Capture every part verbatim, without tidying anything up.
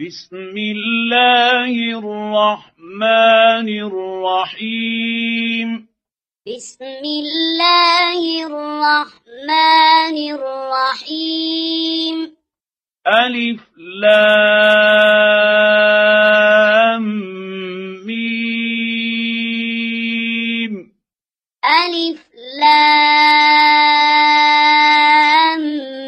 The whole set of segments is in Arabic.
بسم الله الرحمن الرحيم بسم الله الرحمن الرحيم ألف لام ميم ألف لام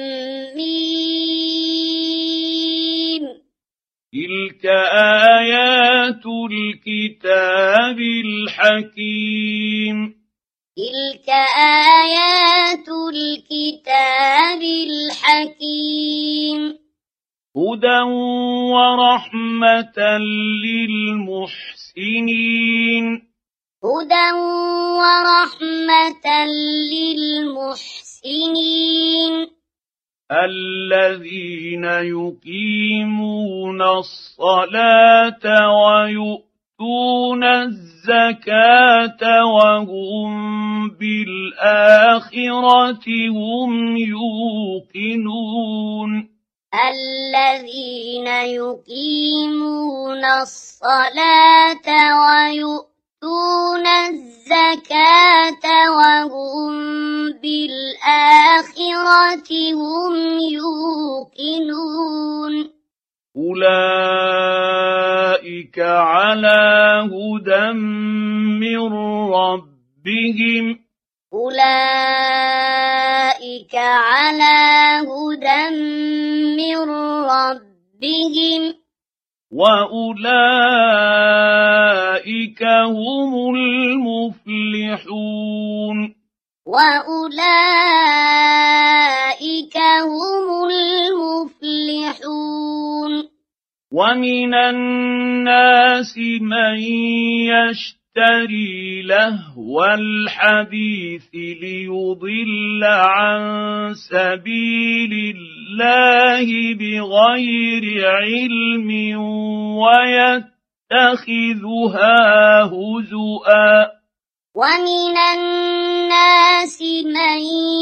ميم تلك آيات الكتاب الحكيم تلك آيات الكتاب الحكيم هدى ورحمة للمحسنين هدى ورحمة للمحسنين الذين يقيمون الصلاة ويؤتون الزكاة وهم بالآخرة هم يوقنون الذين يقيمون الصلاة ويؤتون الزكاة وهم بالآخرة هم يوقنون أولئك على هدى من ربهم أولئك على هدى من ربهم وأولئك هم المفلحون وأولئك هم المفلحون ومن الناس من يشتري لهو الحديث ليضل عن سبيل الله بغير علم ويتخذها هزؤا ومن الناس من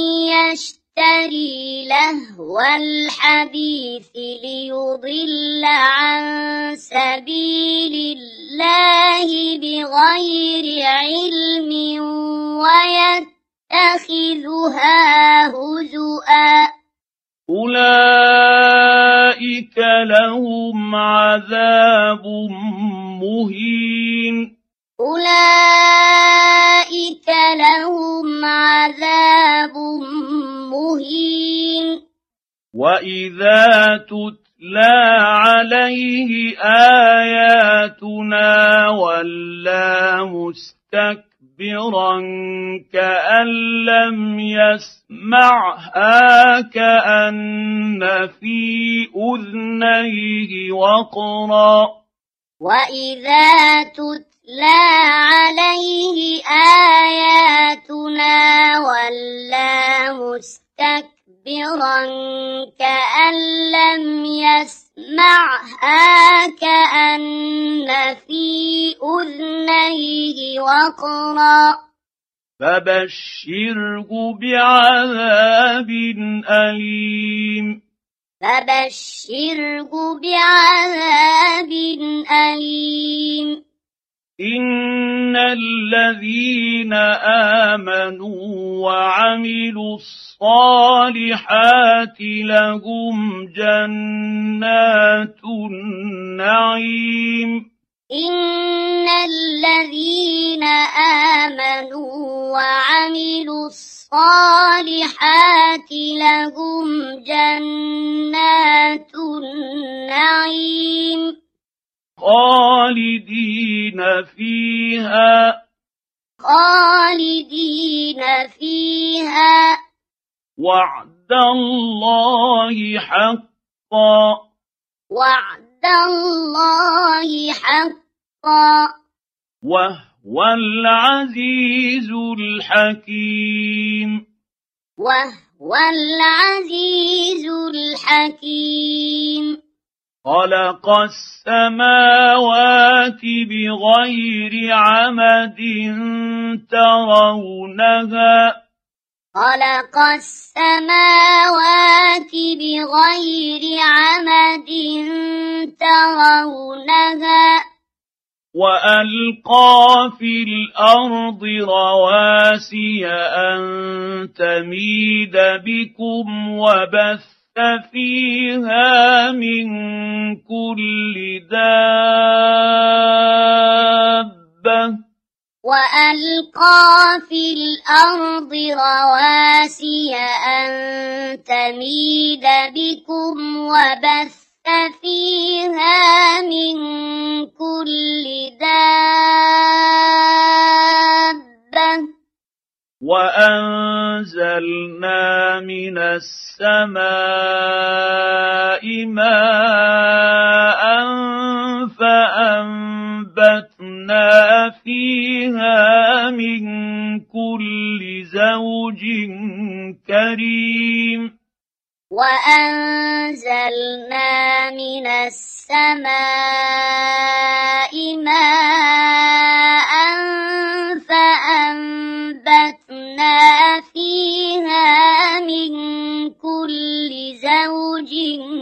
يشتري لهو الحديث ليضل عن سبيل الله بغير علم ويتخذها هزؤا أولئك لهم عذاب مهين أولئك لهم عذاب مهين وإذا تتلى عليه آياتنا ولى مستكبرا كأن لم يسمعها كأن في أذنيه وقرا وإذا تتلى عليه آياتنا ولى مستكبرا كأن لم يسمعها كأن في أذنيه وقرا فبشره بعذاب أليم فبشره بعذاب أليم إن الذين آمنوا وعملوا الصالحات لهم جنات النعيم إن الذين آمنوا وعملوا الصالحات لهم جنات النعيم خالدين فيها خالدين فيها وعد الله حقا وعد الله حقا وهو العزيز الحكيم وهو العزيز الحكيم خلق السماوات بغير عمد ترونها خلق السماوات بغير عمد ترونها وألقى في الأرض رواسي أن تميد بكم وبث فيها من كل دابة وألقى في الأرض رواسي أن تميد بكم وبث فيها من كل دابة وأنزلنا من السماء ماء فأنبتنا فيها من كل زوج كريم وأنزلنا من السماء ماء فأنبتنا فيها من كل زوج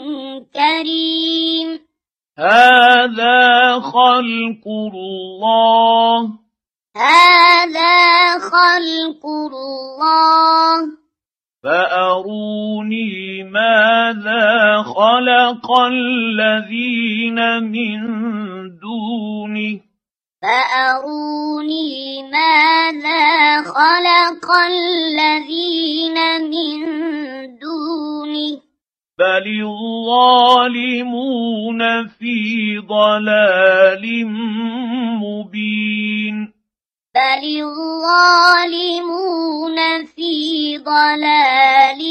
كريم هذا خلق الله هذا خلق الله فأروني ماذا خلق الذين من دونه فأروني ماذا خلق الذين من دونه بل الظالمون في ضلال مبين بل الظالمون في ضلال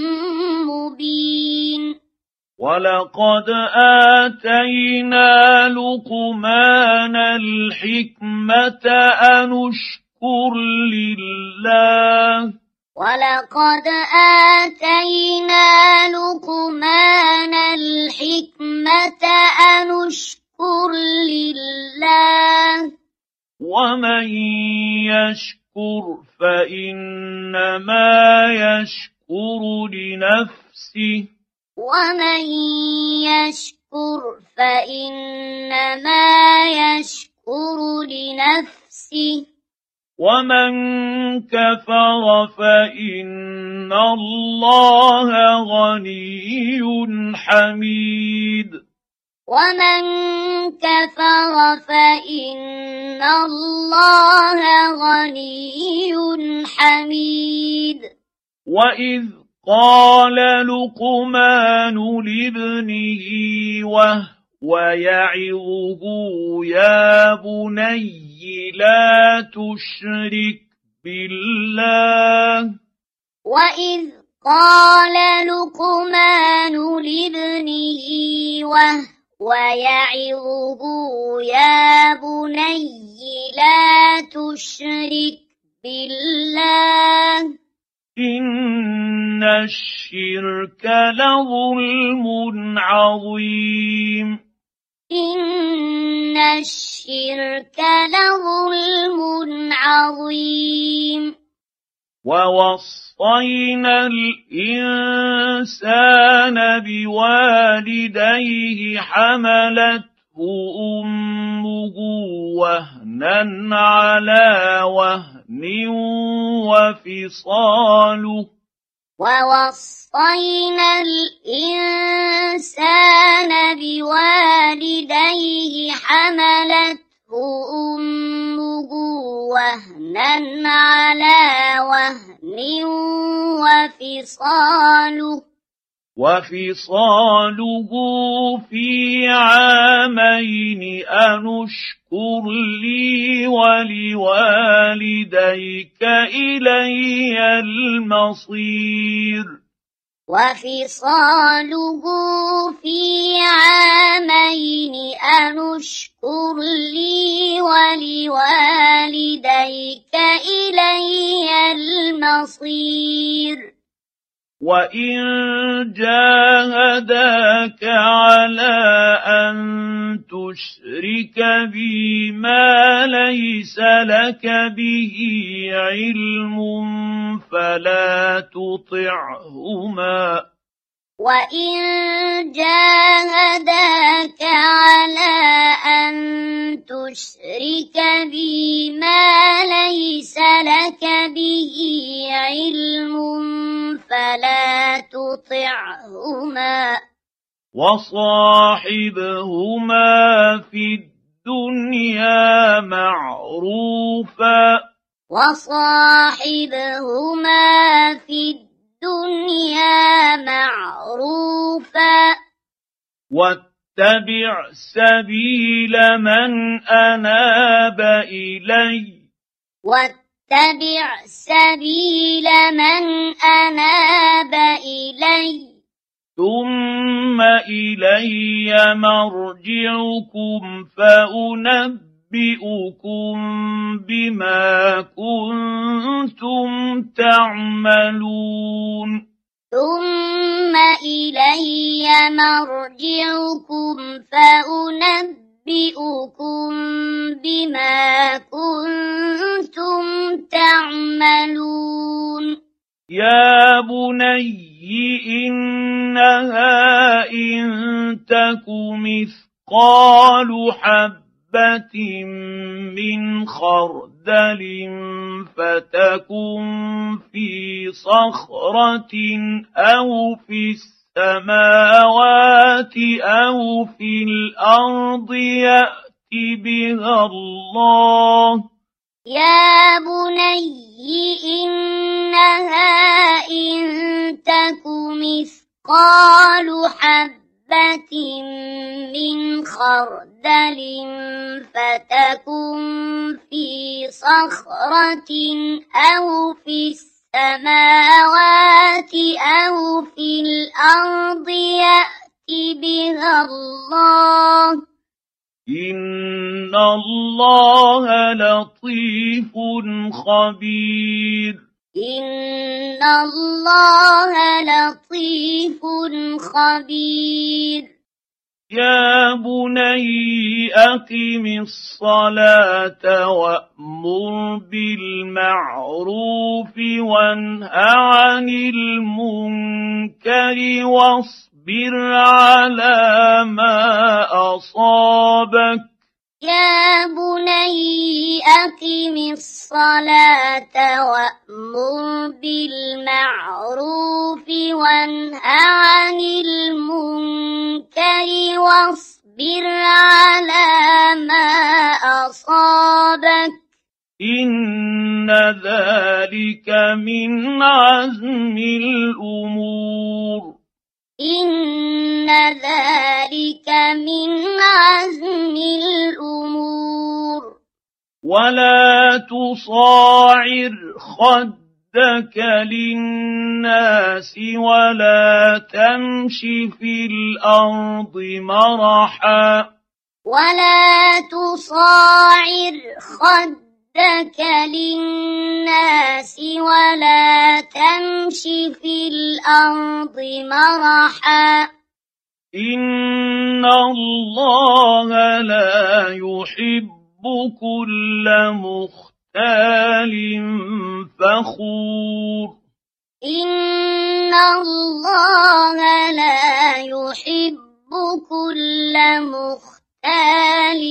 مبين ولقد آتينا لقمان الحكمة أن اشكر لله ولقد آتينا لقمان الحكمة أن اشكر لله ومن يشكر فإنما يشكر لنفسه ومن يشكر فإنما يشكر لنفسه ومن كفر فإن الله غني حميد ومن كفر فإن الله غني حميد وإذ قال لقمان لابنه وهو يعظه يا بني لا تشرك بالله وإذ قال لقمان لابنه وهو يعظه يا بني لا تشرك بالله إن الشرك لظلم عظيم إن الشرك لظلم عظيم ووصينا الإنسان بوالديه حملته أمه وهنا على وهن وفصاله ووصينا الإنسان بوالديه حملته أمه وهنا على وهن وفصاله وفصاله في عامين أن اشكر لي ولوالديك إلي المصير وفصاله في عامين أن اشكر لي ولوالديك إلي المصير وإن جاهداك على أن تشرك بي ما ليس لك به علم فلا تطعهما وإن جاهداك على أن تشرك بي ما ليس لك به علم فلا تطعهما وصاحبهما في الدنيا معروفا وصاحبهما في الدنيا معروفا واتبع سبيل من أناب إلي واتبع سبيل من أناب إلي ثم إلي مرجعكم فأنبئكم بما كنتم تعملون ثم إلي مرجعكم فأنبئكم بما كنتم تعملون يا بني إنها إن تك مثقال حبة من خردل فتكن في صخرة أو في السماوات أو في الأرض يأت بها الله يا بني إنها إن تك مثقال حبة من خردل فتكن في صخرة أو في السماوات أو في الأرض يأت بها الله إن الله لطيف خبير إن الله لطيف خبير يا بني أقم الصلاة وأمر بالمعروف وانه عن المنكر واصبر على ما أصابك يا بني أقم الصلاة وأمر بالمعروف وانه عن المنكر واصبر على ما أصابك إن ذلك من عزم الأمور إن ذلك من عزم الأمور ولا تصاعر خدك للناس ولا تمش في الأرض مرحا ولا تصاعر خدك للناس ولا تمش في الأرض مرحا إن الله لا يحب كل مختال فخور إن الله لا يحب كل مختال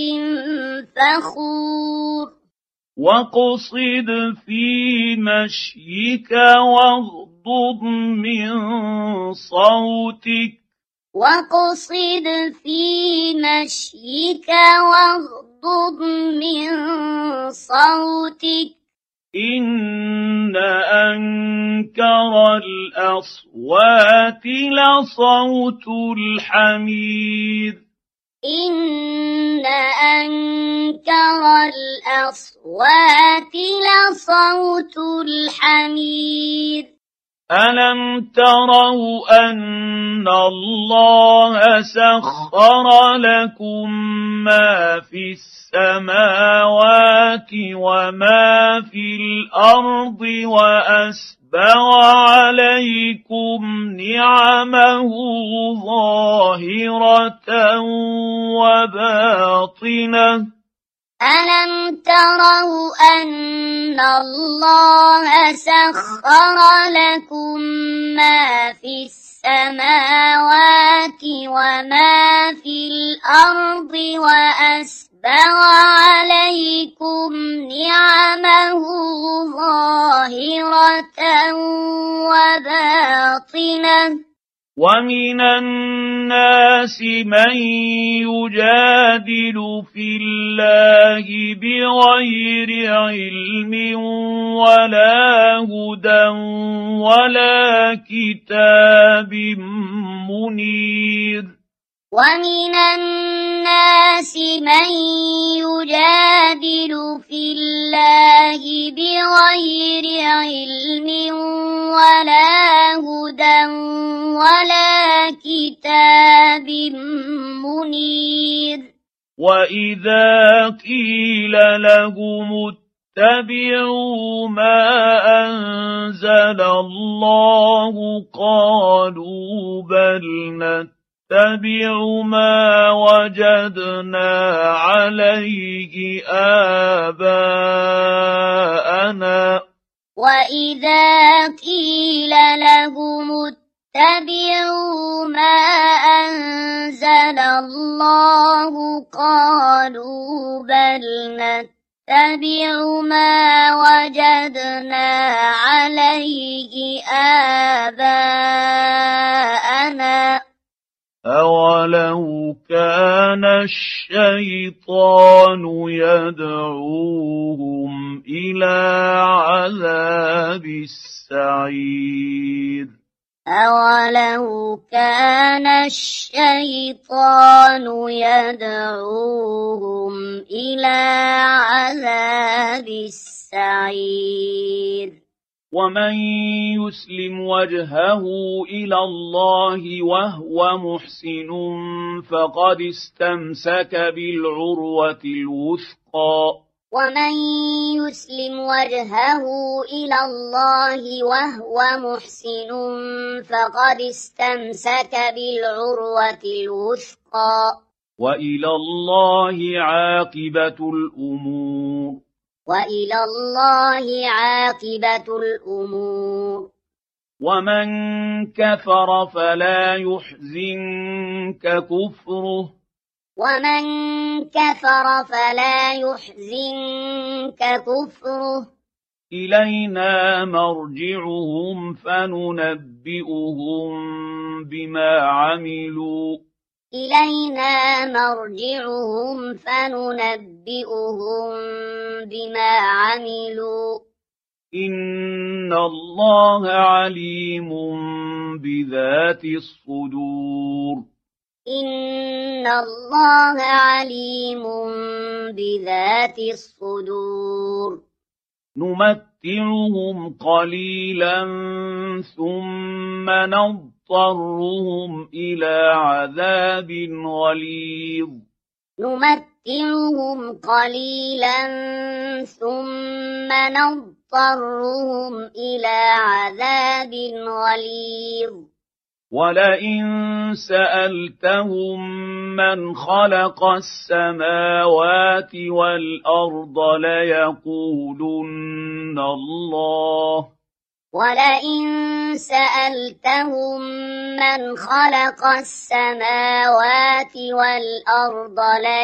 فخور واقصد في مشيك واغضض من صوتك واقصد في مشيك واغضض من صوتك إن أنكر الأصوات لصوت الحمير إن أنكر الأصوات لصوت الحمير ألم تروا أن الله سخر لكم ما في السماوات وما في الأرض وأسبغ عليكم نعمه ظاهرة وباطنة ألم تروا أن الله سخر لكم ما في السماوات السماوات وما في الأرض وأسبغ عليكم نعمه ظاهرة وباطنة ومن الناس من يجادل في الله بغير علم ولا هدى ولا كتاب منير ومن الناس من يجادل في الله بغير علم ولا هدى ولا كتاب منير وإذا قيل لهم اتبعوا ما أنزل الله قالوا بل نتبع ما وجدنا عليه آباءنا وإذا قيل لهم اتبعوا ما أنزل الله قالوا بل نتبع ما وجدنا عليه آباءنا أولو كان الشيطان يدعوهم إلى عذاب السعير أولو كان الشيطان يدعوهم إلى عذاب السعير ومن يسلم وجهه إلى الله وهو محسن فقد استمسك بالعروة الوثقى ومن يسلم وجهه إلى الله وهو محسن فقد استمسك بالعروة الوثقى وإلى الله عاقبة الأمور وإلى الله عاقبة الأمور ومن كفر فلا يحزنك كفره ومن كفر فلا يحزنك كفره إلينا مرجعهم فننبئهم بما عملوا إلينا مرجعهم فننبئهم بما عملوا إن الله عليم بذات الصدور إن الله عليم بذات الصدور نمتعهم قليلا ثم نضطرهم إلى عذاب غليظ نمتعهم قليلا ثم نضطرهم إلى عذاب غليظ ولئن سألتهم من خلق السماوات والأرض ليقولن الله ولئن سألتهم من خلق السماوات والأرض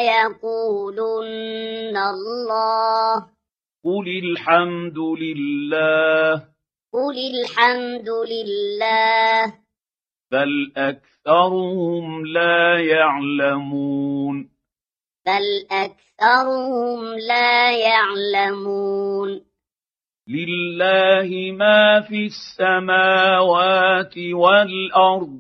ليقولن الله قل الحمد لله قل الحمد لله بل أكثرهم لا يعلمون بل أكثرهم لا يعلمون لله ما في السماوات والأرض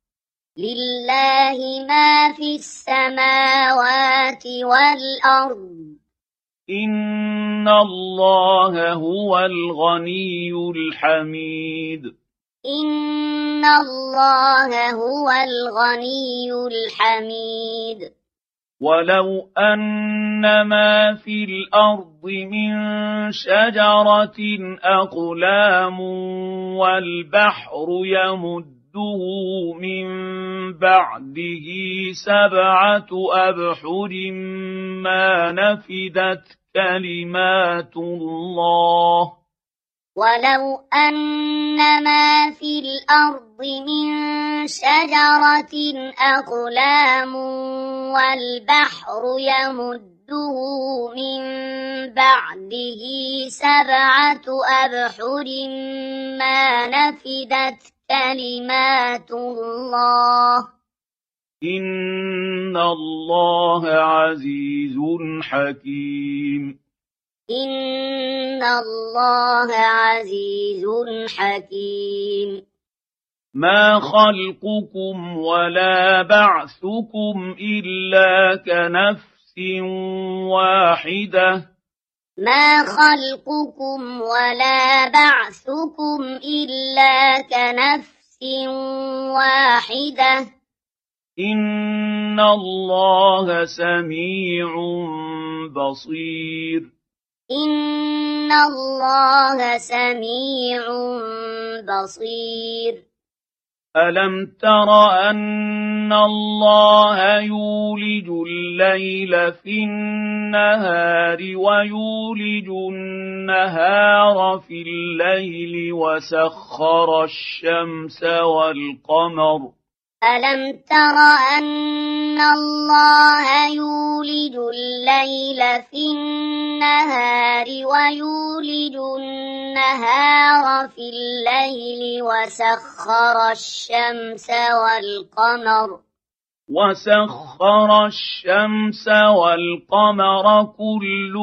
لله ما في السماوات والأرض إن الله هو الغني الحميد إن الله هو الغني الحميد ولو أن ما في الأرض من شجرة أقلام والبحر يمده من بعده سبعة أبحر ما نفدت كلمات الله ولو أن ما في الأرض من شجرة أقلام والبحر يمده من بعده سبعة أبحر ما نفدت كلمات الله إن الله عزيز حكيم إن الله عزيز حكيم ما خلقكم ولا بعثكم إلا كنفس واحدة ما خلقكم ولا بعثكم إلا كنفس واحدة إن الله سميع بصير إن الله سميع بصير ألم تر أن الله يولج الليل في النهار ويولج النهار في الليل وسخر الشمس والقمر ألم تر أن الله يولج الليل في النهار ويولج النهار في الليل وسخر الشمس والقمر وسخر الشمس والقمر كل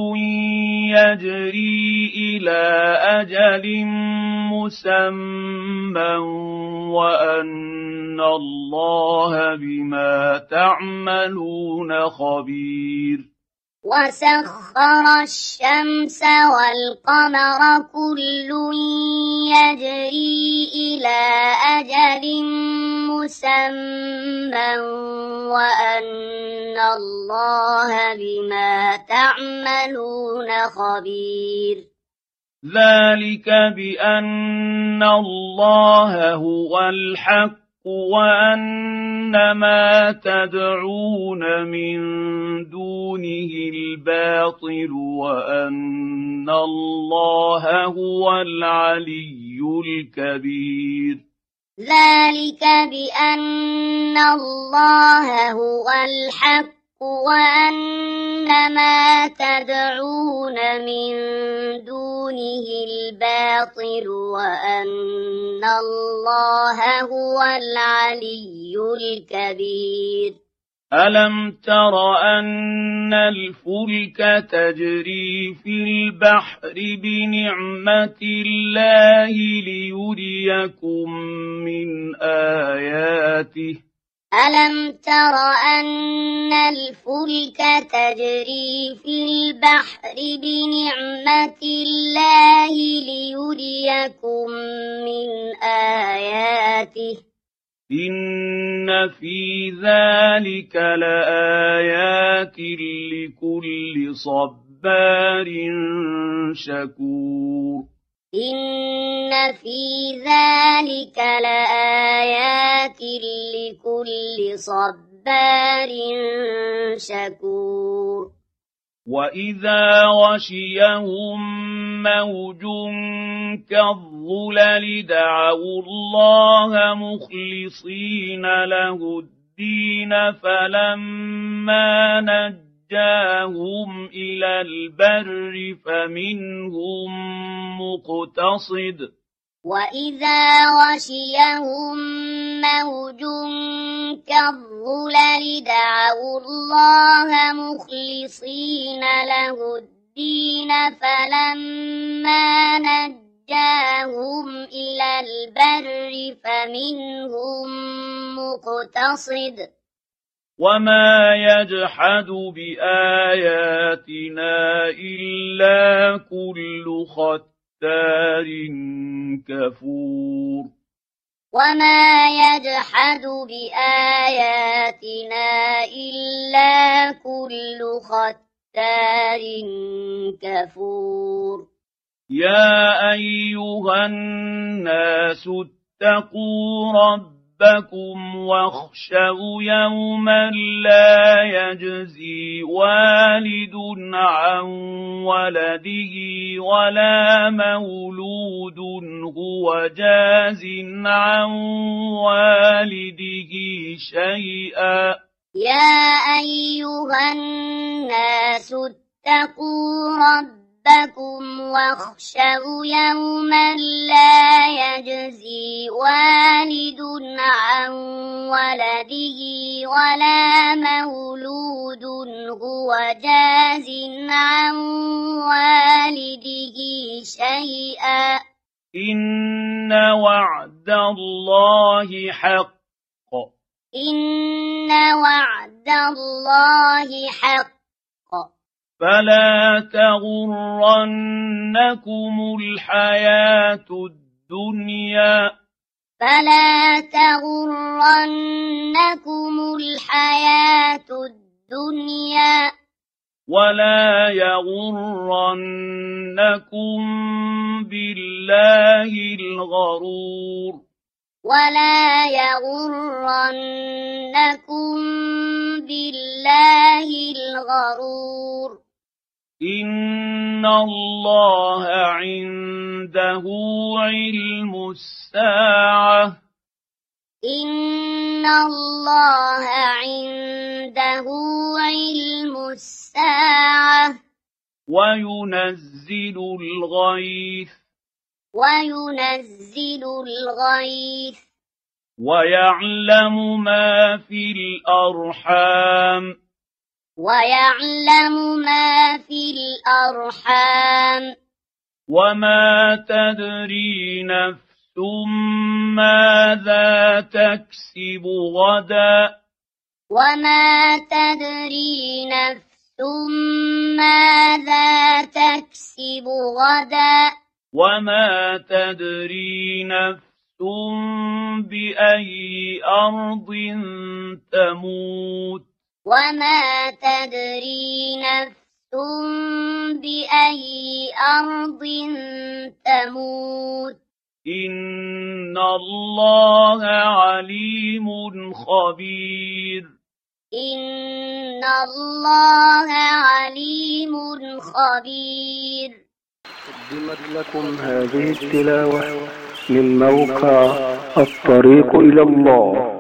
يجري إلى أجل مسمى وأن الله بما تعملون خبير وسخر الشمس والقمر كل يجري إلى أجل مسمى وأن الله بما تعملون خبير ذلك بأن الله هو الحق وأن ما تدعون من دونه الباطل وأن الله هو العلي الكبير ذلك بأن الله هو الحق وأن ما تدعون من دونه الباطل وأن الله هو العلي الكبير ألم تر أن الفلك تجري في البحر بنعمة الله ليريكم من آياته ألم تر أن الفلك تجري في البحر بنعمة الله ليريكم من آياته إن في ذلك لآيات لكل صبار شكور إن في ذلك لآيات لكل صبار شكور وإذا غشيهم موج كالظلل دعوا الله مخلصين له الدين فلما نجاهم إلى البر فمنهم مقتصد وإذا غشيهم موج كالظلل دعوا الله مخلصين له الدين فلما نجاهم إلى البر فمنهم مقتصد وما يجحد بآياتنا إلا كل ختار كفور وما يجحد بآياتنا إلا كل ختار كفور يا أيها الناس اتقوا ربكم ربكم واخشوا يوما لا يجزي والد عن ولده ولا مولود هو جاز عن والده شيئا. يا أيها الناس اتقوا ربكم واخشوا يوما لا يجزي والد عن ولده ولا مولود هو جاز عن والده شيئا. إن وعد الله حق. إن وعد الله حق. فلا تغرنكم الحياة الدنيا. فلا تغرنكم الحياة الدنيا. ولا يغرنكم بالله الغرور. ولا يغرنكم بالله الغرور. إن الله عنده علم الساعة. إن الله عنده علم الساعة. وينزل الغيث. وينزل الغيث. ويعلم ما في الأرحام. ويعلم ما في الأرحام. وما تدري نفس ماذا تكسب غدا. وما تدري نفس ماذا تكسب غدا. وما تدري نفس بأي أرض تموت. وما تدري نفس بأي أرض تموت. إن الله عليم خبير. إن الله عليم خبير. قدمت لكم هذه التلاوة من موقع الطريق إلى الله.